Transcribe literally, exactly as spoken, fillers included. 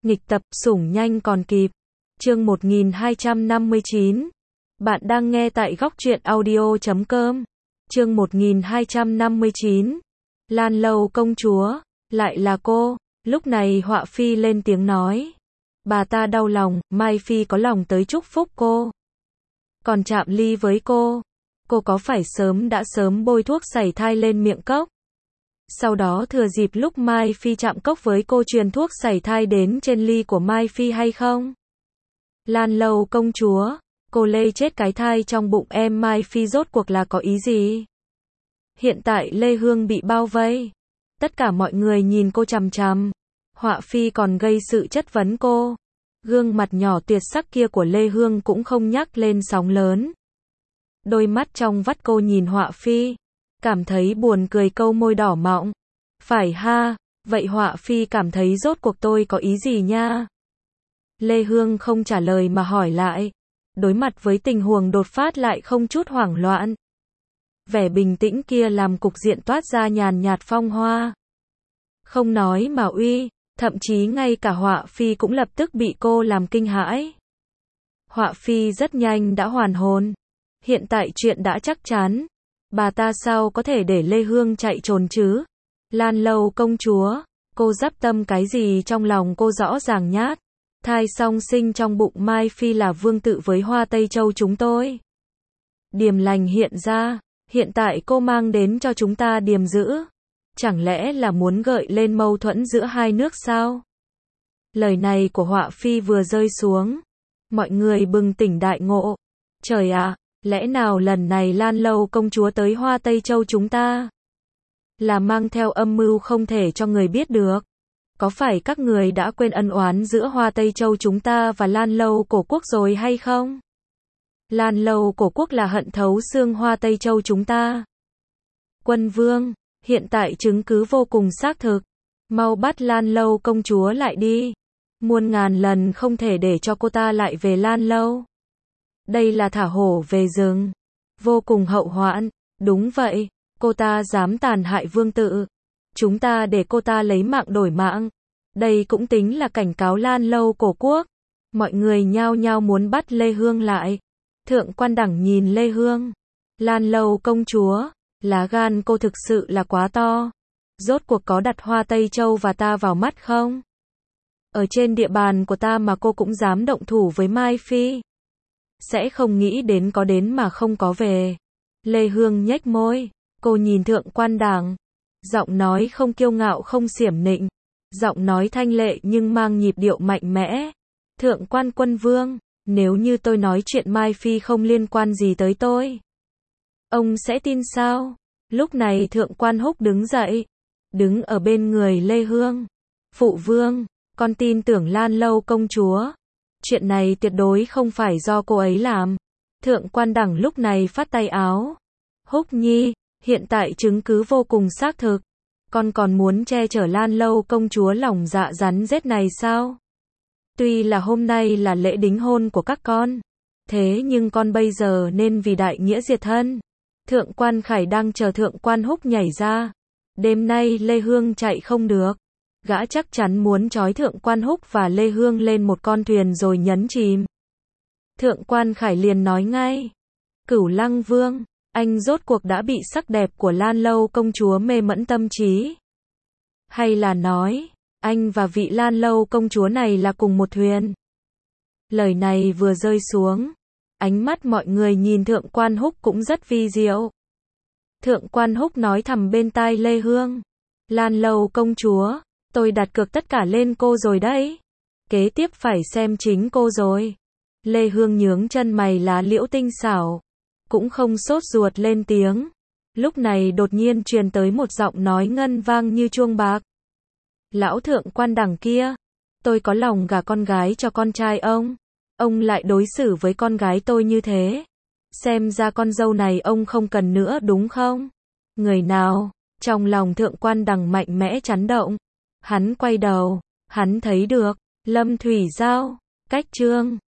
Nghịch tập, sủng nhanh còn kịp. Chương một nghìn hai trăm năm mươi chín. Bạn đang nghe tại góc truyện audio chấm com. Chương một nghìn hai trăm năm mươi chín. Lan Lâu công chúa, lại là cô. Lúc này Họa Phi lên tiếng nói. Bà ta đau lòng, Mai Phi có lòng tới chúc phúc cô. Còn chạm ly với cô. Cô có phải sớm đã sớm bôi thuốc sảy thai lên miệng cốc? Sau đó thừa dịp lúc Mai Phi chạm cốc với cô truyền thuốc sảy thai đến trên ly của Mai Phi hay không? Lan Lâu công chúa, cô lây chết cái thai trong bụng em Mai Phi rốt cuộc là có ý gì? Hiện tại Lê Hương bị bao vây. Tất cả mọi người nhìn cô chằm chằm. Họa Phi còn gây sự chất vấn cô. Gương mặt nhỏ tuyệt sắc kia của Lê Hương cũng không nhắc lên sóng lớn. Đôi mắt trong vắt cô nhìn Họa Phi. Cảm thấy buồn cười câu môi đỏ mọng. Phải ha, vậy Họa Phi cảm thấy rốt cuộc tôi có ý gì nha? Lê Hương không trả lời mà hỏi lại. Đối mặt với tình huống đột phát lại không chút hoảng loạn. Vẻ bình tĩnh kia làm cục diện toát ra nhàn nhạt phong hoa. Không nói mà uy, thậm chí ngay cả Họa Phi cũng lập tức bị cô làm kinh hãi. Họa Phi rất nhanh đã hoàn hồn. Hiện tại chuyện đã chắc chắn. Bà ta sao có thể để Lê Hương chạy trốn chứ? Lan Lâu công chúa, cô dắp tâm cái gì trong lòng cô rõ ràng nhát. Thai song sinh trong bụng Mai Phi là vương tự với Hoa Tây Châu chúng tôi. Điềm lành hiện ra, hiện tại cô mang đến cho chúng ta điềm dữ. Chẳng lẽ là muốn gợi lên mâu thuẫn giữa hai nước sao? Lời này của Họa Phi vừa rơi xuống. Mọi người bừng tỉnh đại ngộ. Trời ạ! Lẽ nào lần này Lan Lâu công chúa tới Hoa Tây Châu chúng ta là mang theo âm mưu không thể cho người biết được? Có phải các người đã quên ân oán giữa Hoa Tây Châu chúng ta và Lan Lâu cổ quốc rồi hay không? Lan Lâu cổ quốc là hận thấu xương Hoa Tây Châu chúng ta. Quân vương, hiện tại chứng cứ vô cùng xác thực. Mau bắt Lan Lâu công chúa lại đi. Muôn ngàn lần không thể để cho cô ta lại về Lan Lâu. Đây là thả hổ về rừng. Vô cùng hậu hoạn. Đúng vậy, cô ta dám tàn hại vương tự. Chúng ta để cô ta lấy mạng đổi mạng. Đây cũng tính là cảnh cáo Lan Lâu cổ quốc. Mọi người nhao nhao muốn bắt Lê Hương lại. Thượng quan đẳng nhìn Lê Hương. Lan Lâu công chúa, lá gan cô thực sự là quá to. Rốt cuộc có đặt Hoa Tây Châu và ta vào mắt không? Ở trên địa bàn của ta mà cô cũng dám động thủ với Mai Phi. Sẽ không nghĩ đến có đến mà không có về. Lê Hương nhếch môi. Cô nhìn thượng quan đẳng. Giọng nói không kiêu ngạo không xiểm nịnh. Giọng nói thanh lệ nhưng mang nhịp điệu mạnh mẽ. Thượng quan quân vương, nếu như tôi nói chuyện Mai Phi không liên quan gì tới tôi, ông sẽ tin sao? Lúc này thượng quan Húc đứng dậy. Đứng ở bên người Lê Hương. Phụ vương, con tin tưởng Lan Lâu công chúa. Chuyện này tuyệt đối không phải do cô ấy làm. Thượng quan đẳng lúc này phát tay áo. Húc nhi, hiện tại chứng cứ vô cùng xác thực. Con còn muốn che chở Lan Lâu công chúa lòng dạ rắn rết này sao? Tuy là hôm nay là lễ đính hôn của các con. Thế nhưng con bây giờ nên vì đại nghĩa diệt thân. Thượng quan Khải đang chờ thượng quan Húc nhảy ra. Đêm nay Lê Hương chạy không được. Gã chắc chắn muốn trói thượng quan Húc và Lê Hương lên một con thuyền rồi nhấn chìm. Thượng quan Khải liền nói ngay. Cửu Lăng Vương, anh rốt cuộc đã bị sắc đẹp của Lan Lâu công chúa mê mẫn tâm trí. Hay là nói, anh và vị Lan Lâu công chúa này là cùng một thuyền. Lời này vừa rơi xuống. Ánh mắt mọi người nhìn thượng quan Húc cũng rất vi diệu. Thượng quan Húc nói thầm bên tai Lê Hương. Lan Lâu công chúa, tôi đặt cược tất cả lên cô rồi đấy. Kế tiếp phải xem chính cô rồi. Lê Hương nhướng chân mày lá liễu tinh xảo. Cũng không sốt ruột lên tiếng. Lúc này đột nhiên truyền tới một giọng nói ngân vang như chuông bạc. Lão thượng quan đẳng kia, tôi có lòng gả con gái cho con trai ông. Ông lại đối xử với con gái tôi như thế. Xem ra con dâu này ông không cần nữa đúng không? Người nào? Trong lòng thượng quan đẳng mạnh mẽ chấn động. Hắn quay đầu. Hắn thấy được. Lâm Thủy Giao. Cách Trương.